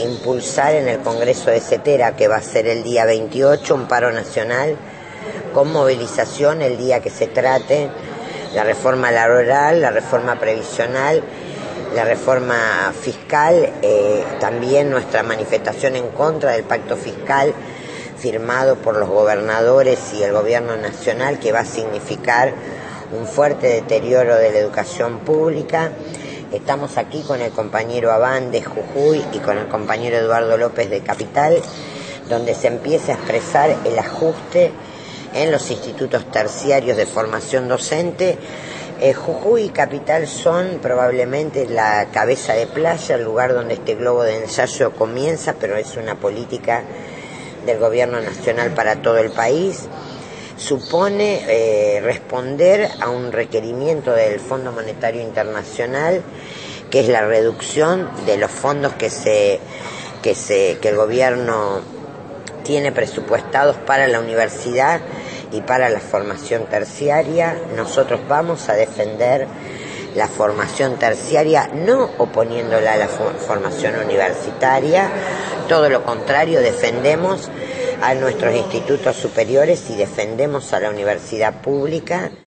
impulsar en el Congreso de CETERA, que va a ser el día 28, un paro nacional con movilización el día que se trate la reforma laboral, la reforma previsional, la reforma fiscal, también nuestra manifestación en contra del pacto fiscal firmado por los gobernadores y el gobierno nacional, que va a significar un fuerte deterioro de la educación pública. Estamos aquí con el compañero Abán de Jujuy y con el compañero Eduardo López de Capital, donde se empieza a expresar el ajuste en los institutos terciarios de formación docente. Jujuy y Capital son probablemente la cabeza de playa, el lugar donde este globo de ensayo comienza, pero es una política del gobierno nacional para todo el país. Supone responder a un requerimiento del Fondo Monetario Internacional, que es la reducción de los fondos que el gobierno tiene presupuestados para la universidad y para la formación terciaria. Nosotros vamos a defender la formación terciaria, no oponiéndola a la formación universitaria, todo lo contrario, defendemos a nuestros institutos superiores y defendemos a la universidad pública.